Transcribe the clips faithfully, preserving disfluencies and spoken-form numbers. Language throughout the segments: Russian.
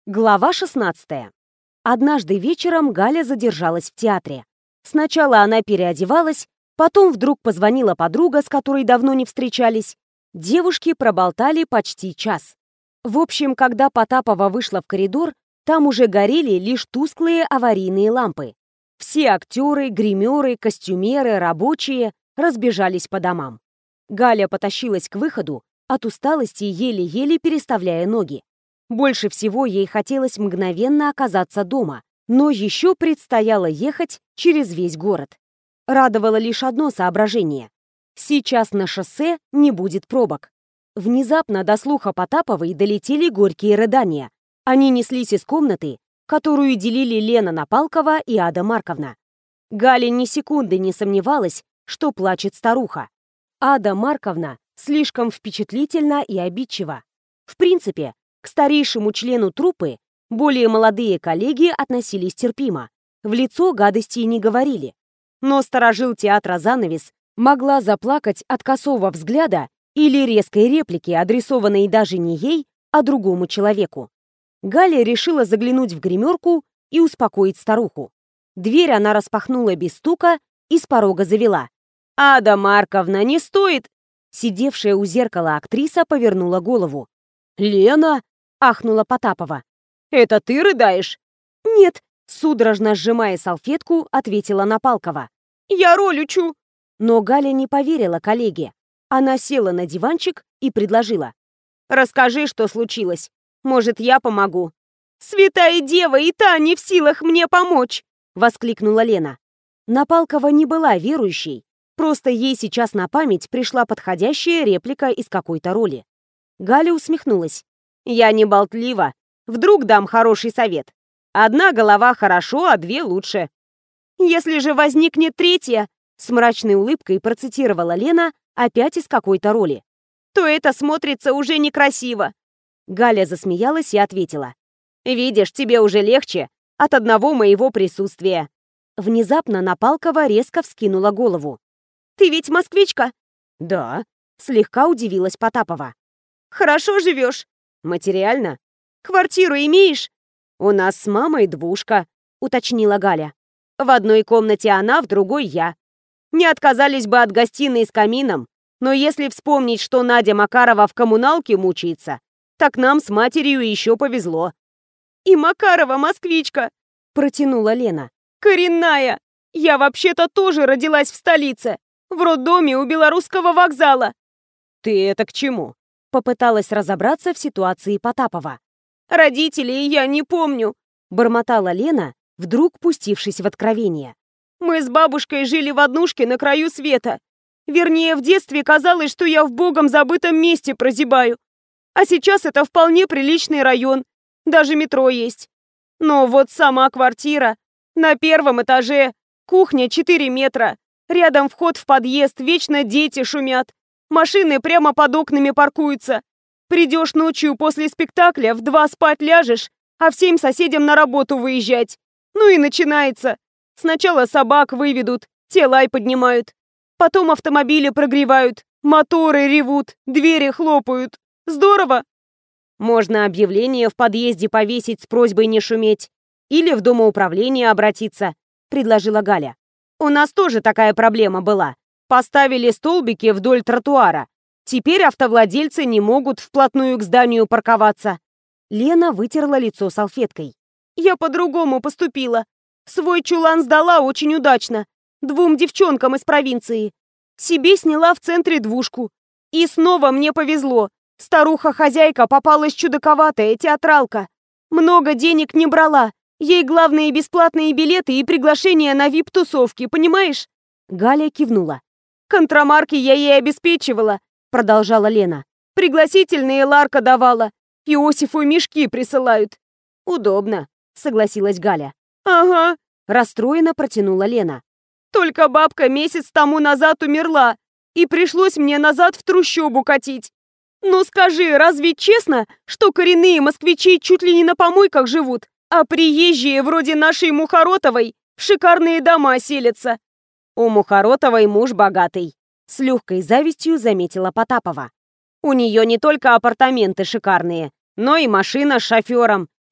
Глава шестнадцатая. Однажды вечером Галя задержалась в театре. Сначала она переодевалась, потом вдруг позвонила подруга, с которой давно не встречались. Девушки проболтали почти час. В общем, когда Потапова вышла в коридор, там уже горели лишь тусклые аварийные лампы. Все актеры, гримеры, костюмеры, рабочие разбежались по домам. Галя потащилась к выходу, от усталости еле-еле переставляя ноги. Больше всего ей хотелось мгновенно оказаться дома, но еще предстояло ехать через весь город. Радовало лишь одно соображение. Сейчас на шоссе не будет пробок. Внезапно до слуха Потаповой долетели горькие рыдания. Они неслись из комнаты, которую делили Лена Напалкова и Ада Марковна. Галя ни секунды не сомневалась, что плачет старуха. Ада Марковна слишком впечатлительна и обидчива. В принципе, к старейшему члену труппы более молодые коллеги относились терпимо, в лицо гадости не говорили. Но сторожил театра занавес могла заплакать от косого взгляда или резкой реплики, адресованной даже не ей, а другому человеку. Галя решила заглянуть в гримерку и успокоить старуху. Дверь она распахнула без стука и с порога завела. «Ада Марковна, не стоит!» Сидевшая у зеркала актриса повернула голову. «Лена!» — ахнула Потапова. «Это ты рыдаешь?» «Нет», — судорожно сжимая салфетку, ответила Напалкова. «Я роль учу». Но Галя не поверила коллеге. Она села на диванчик и предложила. «Расскажи, что случилось. Может, я помогу». «Святая Дева и та не в силах мне помочь!» — воскликнула Лена. Напалкова не была верующей, просто ей сейчас на память пришла подходящая реплика из какой-то роли. Галя усмехнулась. «Я не болтлива. Вдруг дам хороший совет. Одна голова хорошо, а две лучше». «Если же возникнет третья», — с мрачной улыбкой процитировала Лена опять из какой-то роли, «то это смотрится уже некрасиво». Галя засмеялась и ответила. «Видишь, тебе уже легче от одного моего присутствия». Внезапно Напалкова резко вскинула голову. «Ты ведь москвичка?» «Да», — слегка удивилась Потапова. «Хорошо живешь?» «Материально?» «Квартиру имеешь?» «У нас с мамой двушка», — уточнила Галя. «В одной комнате она, в другой я. Не отказались бы от гостиной с камином, но если вспомнить, что Надя Макарова в коммуналке мучается, так нам с матерью еще повезло». «И Макарова москвичка», — протянула Лена. «Коренная! Я вообще-то тоже родилась в столице, в роддоме у Белорусского вокзала». «Ты это к чему?» Попыталась разобраться в ситуации Потапова. «Родителей я не помню», — бормотала Лена, вдруг пустившись в откровение. «Мы с бабушкой жили в однушке на краю света. Вернее, в детстве казалось, что я в богом забытом месте прозябаю. А сейчас это вполне приличный район, даже метро есть. Но вот сама квартира. На первом этаже, кухня четыре метра, рядом вход в подъезд, вечно дети шумят. Машины прямо под окнами паркуются. Придешь ночью после спектакля, в два спать ляжешь, а в семь соседям на работу выезжать. Ну и начинается. Сначала собак выведут, те лай поднимают. Потом автомобили прогревают, моторы ревут, двери хлопают. Здорово!» «Можно объявление в подъезде повесить с просьбой не шуметь. Или в домоуправление обратиться», — предложила Галя. «У нас тоже такая проблема была. Поставили столбики вдоль тротуара. Теперь автовладельцы не могут вплотную к зданию парковаться». Лена вытерла лицо салфеткой. «Я по-другому поступила. Свой чулан сдала очень удачно. Двум девчонкам из провинции. Себе сняла в центре двушку. И снова мне повезло. Старуха-хозяйка попалась чудаковатая, театралка. Много денег не брала. Ей главные бесплатные билеты и приглашения на вип-тусовки, понимаешь?» Галя кивнула. «Контрамарки я ей обеспечивала», — продолжала Лена. «Пригласительные Ларка давала. Иосифу мешки присылают». «Удобно», — согласилась Галя. «Ага», — расстроенно протянула Лена. «Только бабка месяц тому назад умерла, и пришлось мне назад в трущобу катить. Ну скажи, разве честно, что коренные москвичи чуть ли не на помойках живут, а приезжие вроде нашей Мухоротовой в шикарные дома селятся?» «У Мухоротовой муж богатый», — с легкой завистью заметила Потапова. «У нее не только апартаменты шикарные, но и машина с шофером,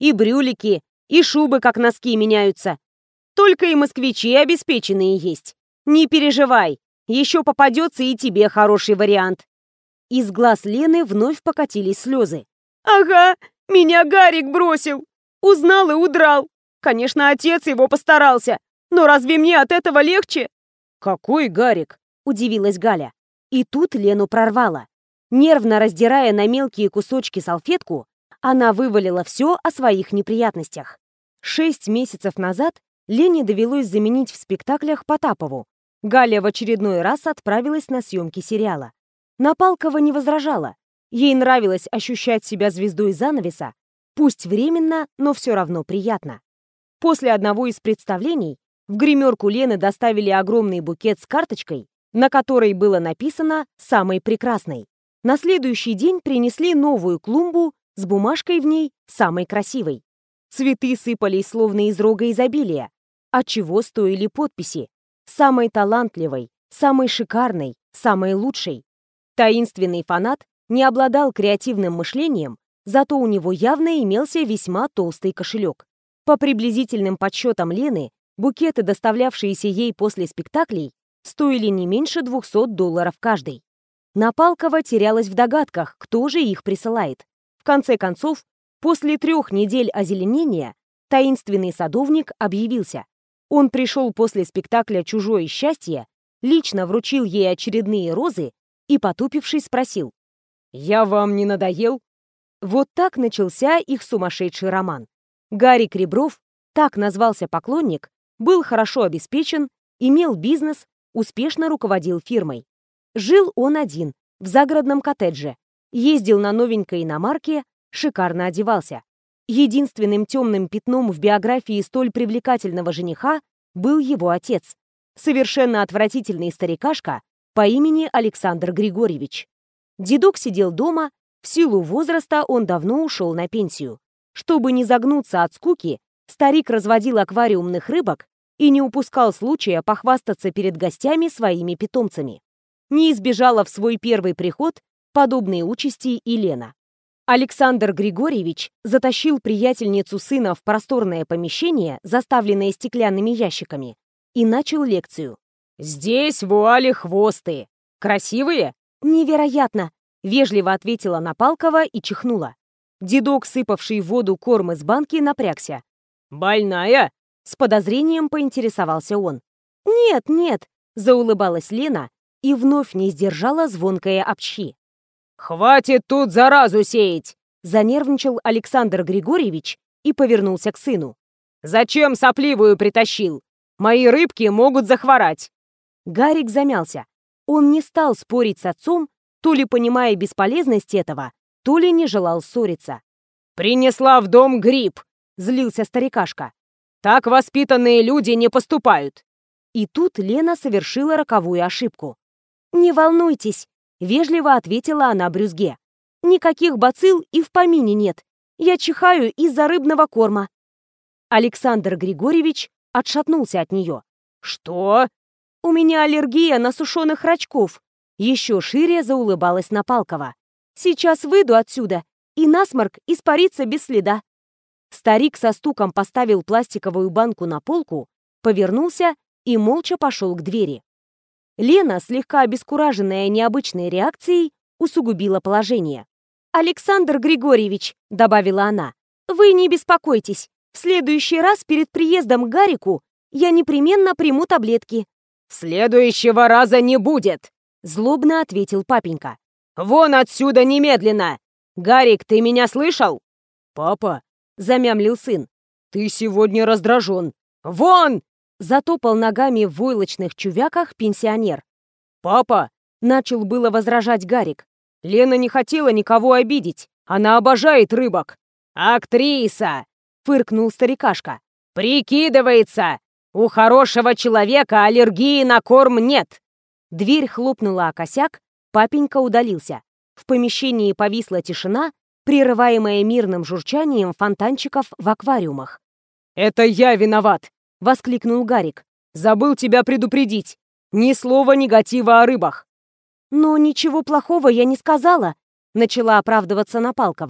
и брюлики, и шубы как носки меняются. Только и москвичи обеспеченные есть. Не переживай, еще попадется и тебе хороший вариант». Из глаз Лены вновь покатились слезы. «Ага, меня Гарик бросил. Узнал и удрал. Конечно, отец его постарался. Но разве мне от этого легче?» «Какой Гарик?» — удивилась Галя. И тут Лену прорвало. Нервно раздирая на мелкие кусочки салфетку, она вывалила все о своих неприятностях. Шесть месяцев назад Лене довелось заменить в спектаклях Потапову. Галя в очередной раз отправилась на съемки сериала. Напалкова не возражала. Ей нравилось ощущать себя звездой занавеса, пусть временно, но все равно приятно. После одного из представлений в гримерку Лены доставили огромный букет с карточкой, на которой было написано «Самой прекрасной». На следующий день принесли новую клумбу с бумажкой в ней «Самой красивой». Цветы сыпались словно из рога изобилия, отчего стоили подписи «Самой талантливой», «Самой шикарной», «Самой лучшей». Таинственный фанат не обладал креативным мышлением, зато у него явно имелся весьма толстый кошелек. По приблизительным подсчетам Лены, букеты, доставлявшиеся ей после спектаклей, стоили не меньше двухсот долларов каждый. Напалкова терялась в догадках, кто же их присылает. В конце концов, после трех недель озеленения, таинственный садовник объявился. Он пришел после спектакля «Чужое счастье», лично вручил ей очередные розы и, потупившись, спросил: «Я вам не надоел?» Вот так начался их сумасшедший роман. Гарик Ребров, так назвался поклонник, был хорошо обеспечен, имел бизнес, успешно руководил фирмой. Жил он один, в загородном коттедже, ездил на новенькой иномарке, шикарно одевался. Единственным темным пятном в биографии столь привлекательного жениха был его отец, совершенно отвратительный старикашка по имени Александр Григорьевич. Дедок сидел дома, в силу возраста он давно ушел на пенсию. Чтобы не загнуться от скуки, старик разводил аквариумных рыбок и не упускал случая похвастаться перед гостями своими питомцами. Не избежала в свой первый приход подобной участи и Лена. Александр Григорьевич затащил приятельницу сына в просторное помещение, заставленное стеклянными ящиками, и начал лекцию. «Здесь вуали хвосты. Красивые?» «Невероятно!» — вежливо ответила Напалкова и чихнула. Дедок, сыпавший в воду корм из банки, напрягся. «Больная?» — с подозрением поинтересовался он. «Нет, нет!» — заулыбалась Лена и вновь не сдержала звонкое «апчхи». «Хватит тут заразу сеять!» — занервничал Александр Григорьевич и повернулся к сыну. «Зачем сопливую притащил? Мои рыбки могут захворать!» Гарик замялся. Он не стал спорить с отцом, то ли понимая бесполезность этого, то ли не желал ссориться. «Принесла в дом гриб!» — злился старикашка. «Так воспитанные люди не поступают!» И тут Лена совершила роковую ошибку. «Не волнуйтесь!» — вежливо ответила она брюзге. «Никаких бацилл и в помине нет. Я чихаю из-за рыбного корма». Александр Григорьевич отшатнулся от нее. «Что?» «У меня аллергия на сушеных рачков». Еще шире заулыбалась Напалкова. «Сейчас выйду отсюда, и насморк испарится без следа». Старик со стуком поставил пластиковую банку на полку, повернулся и молча пошел к двери. Лена, слегка обескураженная необычной реакцией, усугубила положение. «Александр Григорьевич», — добавила она, — «вы не беспокойтесь. В следующий раз перед приездом к Гарику я непременно приму таблетки». «Следующего раза не будет», — злобно ответил папенька. «Вон отсюда немедленно! Гарик, ты меня слышал?» «Папа», — замямлил сын, — «ты сегодня раздражен. Вон!» — затопал ногами в войлочных чувяках пенсионер. «Папа», — начал было возражать Гарик, — «Лена не хотела никого обидеть. Она обожает рыбок». «Актриса!» — фыркнул старикашка. «Прикидывается! У хорошего человека аллергии на корм нет!» Дверь хлопнула о косяк, папенька удалился. В помещении повисла тишина, прерываемая мирным журчанием фонтанчиков в аквариумах. «Это я виноват!» — воскликнул Гарик. «Забыл тебя предупредить. Ни слова негатива о рыбах». «Но ничего плохого я не сказала», — начала оправдываться Напалкова.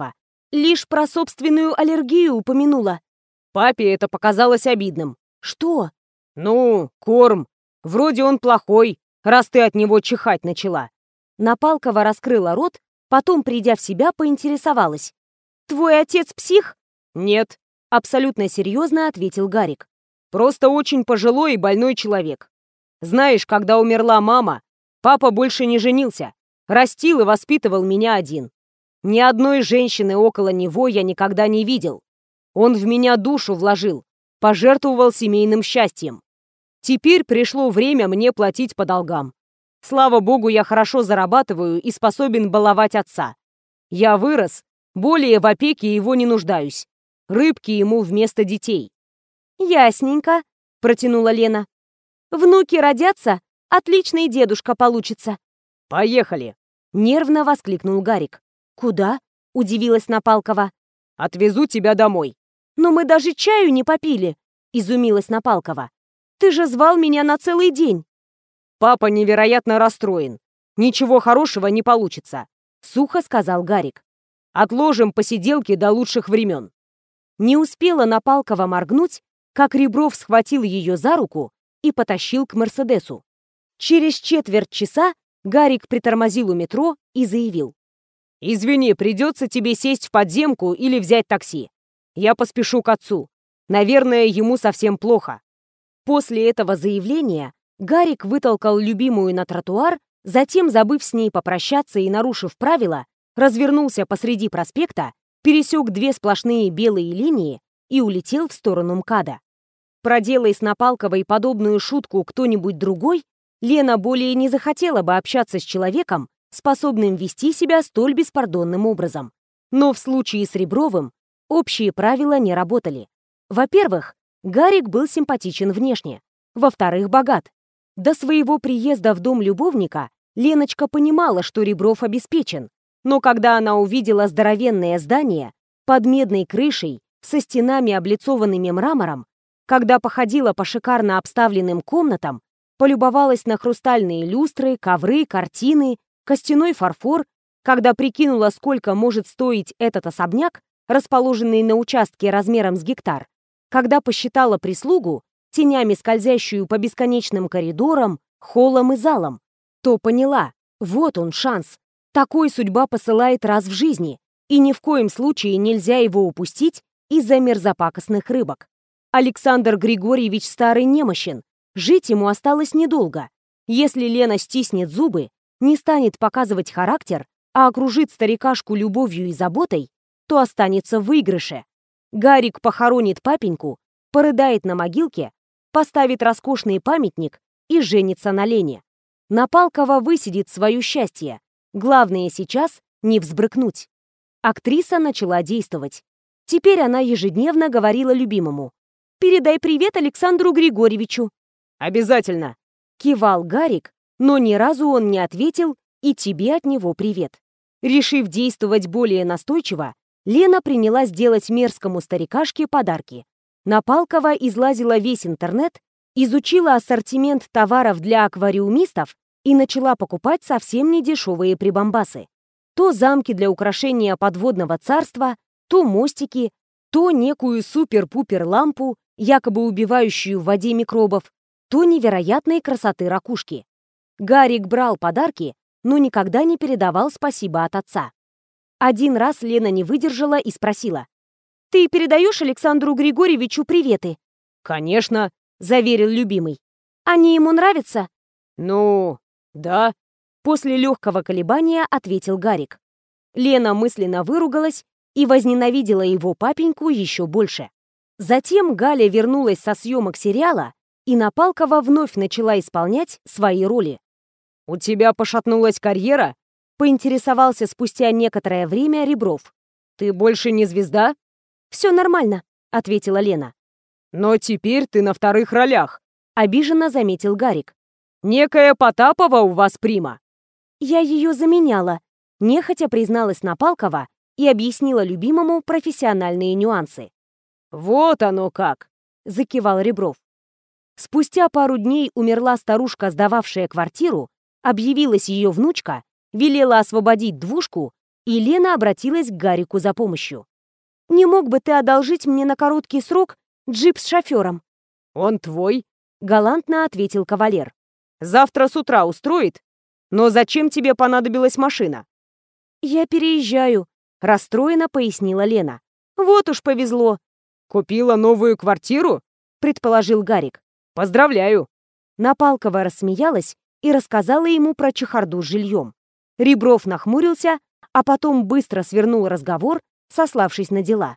Лишь про собственную аллергию упомянула. Папе это показалось обидным. Что? Ну, корм. Вроде он плохой, раз ты от него чихать начала. Напалкова раскрыла рот, потом, придя в себя, поинтересовалась. «Твой отец псих?» Нет, абсолютно серьезно ответил Гарик. Просто очень пожилой и больной человек. Знаешь, когда умерла мама, папа больше не женился, растил и воспитывал меня один. Ни одной женщины около него я никогда не видел. Он в меня душу вложил, пожертвовал семейным счастьем. Теперь пришло время мне платить по долгам. Слава богу, я хорошо зарабатываю и способен баловать отца. Я вырос, более в опеке его не нуждаюсь. Рыбки ему вместо детей. «Ясненько», — протянула Лена. «Внуки родятся, отличный дедушка получится». «Поехали», — нервно воскликнул Гарик. «Куда?» — удивилась Напалкова. «Отвезу тебя домой». «Но мы даже чаю не попили», — изумилась Напалкова. «Ты же звал меня на целый день». «Папа невероятно расстроен. Ничего хорошего не получится», — сухо сказал Гарик. «Отложим посиделки до лучших времен». Не успела Напалкова моргнуть, как Ребров схватил ее за руку и потащил к Мерседесу. Через четверть часа Гарик притормозил у метро и заявил. «Извини, придется тебе сесть в подземку или взять такси. Я поспешу к отцу. Наверное, ему совсем плохо». После этого заявления Гарик вытолкал любимую на тротуар, затем, забыв с ней попрощаться и нарушив правила, развернулся посреди проспекта, пересек две сплошные белые линии и улетел в сторону МКАДа. Проделай с Напалковой подобную шутку кто-нибудь другой, Лена более не захотела бы общаться с человеком, способным вести себя столь беспардонным образом. Но в случае с Ребровым общие правила не работали. Во-первых, Гарик был симпатичен внешне. Во-вторых, богат. До своего приезда в дом любовника Леночка понимала, что Ребров обеспечен, но когда она увидела здоровенное здание под медной крышей со стенами, облицованными мрамором, когда походила по шикарно обставленным комнатам, полюбовалась на хрустальные люстры, ковры, картины, костяной фарфор, когда прикинула, сколько может стоить этот особняк, расположенный на участке размером с гектар, когда посчитала прислугу, тенями скользящую по бесконечным коридорам, холлам и залам, то поняла, вот он шанс. Такой судьба посылает раз в жизни, и ни в коем случае нельзя его упустить из-за мерзопакостных рыбок. Александр Григорьевич старый немощен, жить ему осталось недолго. Если Лена стиснет зубы, не станет показывать характер, а окружит старикашку любовью и заботой, то останется в выигрыше. Гарик похоронит папеньку, порыдает на могилке, поставит роскошный памятник и женится на Лене. Напалкова высидит свое счастье. Главное сейчас не взбрыкнуть. Актриса начала действовать. Теперь она ежедневно говорила любимому: «Передай привет Александру Григорьевичу». «Обязательно», — кивал Гарик, но ни разу он не ответил «и тебе от него привет». Решив действовать более настойчиво, Лена принялась делать мерзкому старикашке подарки. Напалкова излазила весь интернет, изучила ассортимент товаров для аквариумистов и начала покупать совсем недешевые прибамбасы. То замки для украшения подводного царства, то мостики, то некую супер-пупер-лампу, якобы убивающую в воде микробов, то невероятной красоты ракушки. Гарик брал подарки, но никогда не передавал спасибо от отца. Один раз Лена не выдержала и спросила: «Ты передаешь Александру Григорьевичу приветы?» «Конечно», — заверил любимый. «Они ему нравятся?» «Ну, да», — после легкого колебания ответил Гарик. Лена мысленно выругалась и возненавидела его папеньку еще больше. Затем Галя вернулась со съемок сериала, и Напалкова вновь начала исполнять свои роли. «У тебя пошатнулась карьера?» — поинтересовался спустя некоторое время Ребров. «Ты больше не звезда?» «Все нормально», — ответила Лена. «Но теперь ты на вторых ролях», — обиженно заметил Гарик. «Некая Потапова у вас прима». «Я ее заменяла», — нехотя призналась Напалкова и объяснила любимому профессиональные нюансы. «Вот оно как!» — закивал Ребров. Спустя пару дней умерла старушка, сдававшая квартиру, объявилась ее внучка, велела освободить двушку, И Лена обратилась к Гарику за помощью. «Не мог бы ты одолжить мне на короткий срок джип с шофером?» «Он твой», — галантно ответил кавалер. «Завтра с утра устроит? Но зачем тебе понадобилась машина?» «Я переезжаю», — расстроенно пояснила Лена. «Вот уж повезло». «Купила новую квартиру?» — предположил Гарик. «Поздравляю». Напалкова рассмеялась и рассказала ему про чехарду с жильем. Ребров нахмурился, а потом быстро свернул разговор, сославшись на дела.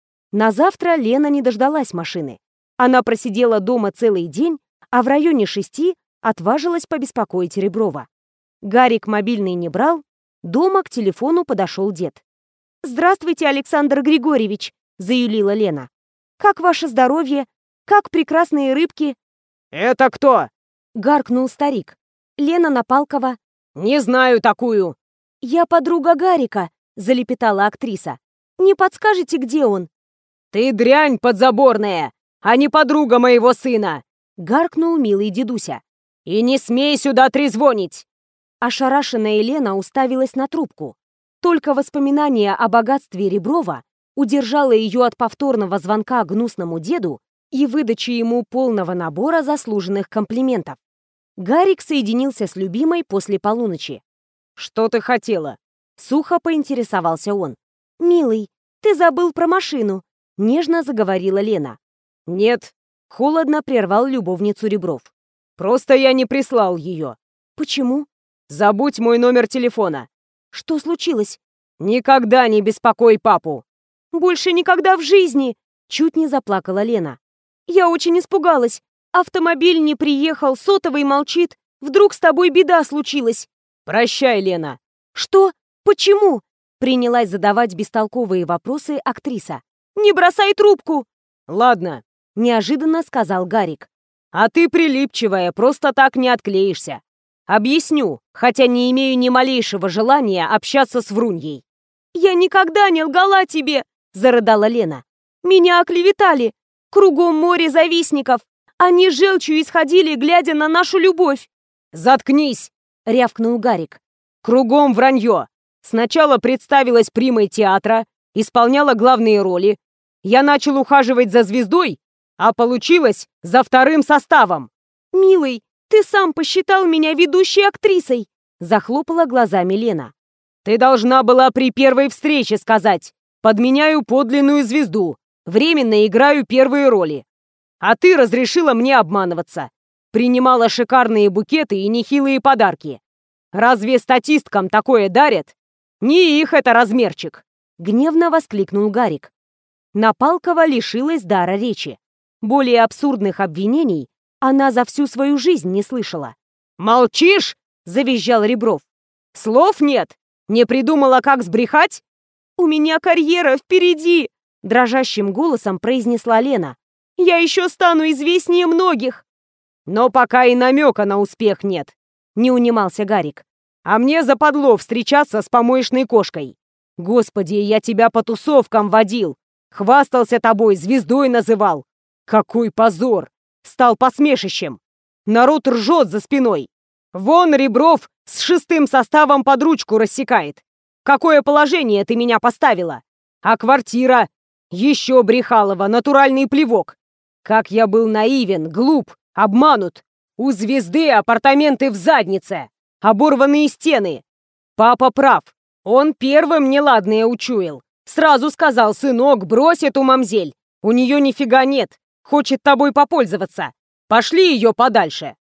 На завтра Лена не дождалась машины. Она просидела дома целый день, а в районе шести отважилась побеспокоить Реброва. Гарик мобильный не брал, дома к телефону подошел дед. «Здравствуйте, Александр Григорьевич», — заюлила Лена. «Как ваше здоровье? Как прекрасные рыбки?» «Это кто?» — гаркнул старик. «Лена Напалкова». «Не знаю такую». «Я подруга Гарика», — залепетала актриса. «Не подскажете, где он?» «Ты дрянь подзаборная, а не подруга моего сына!» — гаркнул милый дедуся. «И не смей сюда трезвонить!» Ошарашенная Лена уставилась на трубку. Только воспоминание о богатстве Реброва удержало ее от повторного звонка гнусному деду и выдачи ему полного набора заслуженных комплиментов. Гарик соединился с любимой после полуночи. «Что ты хотела?» — сухо поинтересовался он. «Милый, ты забыл про машину», — нежно заговорила Лена. «Нет», — холодно прервал любовницу Ребров. «Просто я не прислал ее». «Почему?» «Забудь мой номер телефона». «Что случилось?» «Никогда не беспокой папу». «Больше никогда в жизни!» — чуть не заплакала Лена. «Я очень испугалась. Автомобиль не приехал, сотовый молчит. Вдруг с тобой беда случилась?» «Прощай, Лена». «Что? Почему?» — принялась задавать бестолковые вопросы актриса. «Не бросай трубку!» «Ладно», — неожиданно сказал Гарик. «А ты прилипчивая, просто так не отклеишься. Объясню, хотя не имею ни малейшего желания общаться с вруньей». «Я никогда не лгала тебе!» — зарыдала Лена. «Меня оклеветали. Кругом море завистников. Они желчью исходили, глядя на нашу любовь». «Заткнись!» — рявкнул Гарик. «Кругом вранье. Сначала представилась примой театра, исполняла главные роли. Я начал ухаживать за звездой, а получилось за вторым составом». «Милый, ты сам посчитал меня ведущей актрисой!» — захлопала глазами Лена. «Ты должна была при первой встрече сказать: подменяю подлинную звезду, временно играю первые роли. А ты разрешила мне обманываться. Принимала шикарные букеты и нехилые подарки. Разве статисткам такое дарят? Не их это размерчик!» Гневно воскликнул Гарик. Напалкова лишилась дара речи. Более абсурдных обвинений она за всю свою жизнь не слышала. «Молчишь?» — завизжал Ребров. «Слов нет? Не придумала, как сбрехать?» «У меня карьера впереди!» — дрожащим голосом произнесла Лена. «Я еще стану известнее многих!» «Но пока и намека на успех нет», — не унимался Гарик. «А мне западло встречаться с помоечной кошкой. Господи, я тебя по тусовкам водил, хвастался тобой, звездой называл. Какой позор! Стал посмешищем. Народ ржет за спиной. Вон Ребров с шестым составом под ручку рассекает. Какое положение ты меня поставила? А квартира? Еще Брехалова, натуральный плевок. Как я был наивен, глуп, обманут. У звезды апартаменты в заднице, оборванные стены. Папа прав. Он первым неладное учуял. Сразу сказал: сынок, брось эту мамзель. У нее нифига нет. Хочет тобой попользоваться. Пошли ее подальше.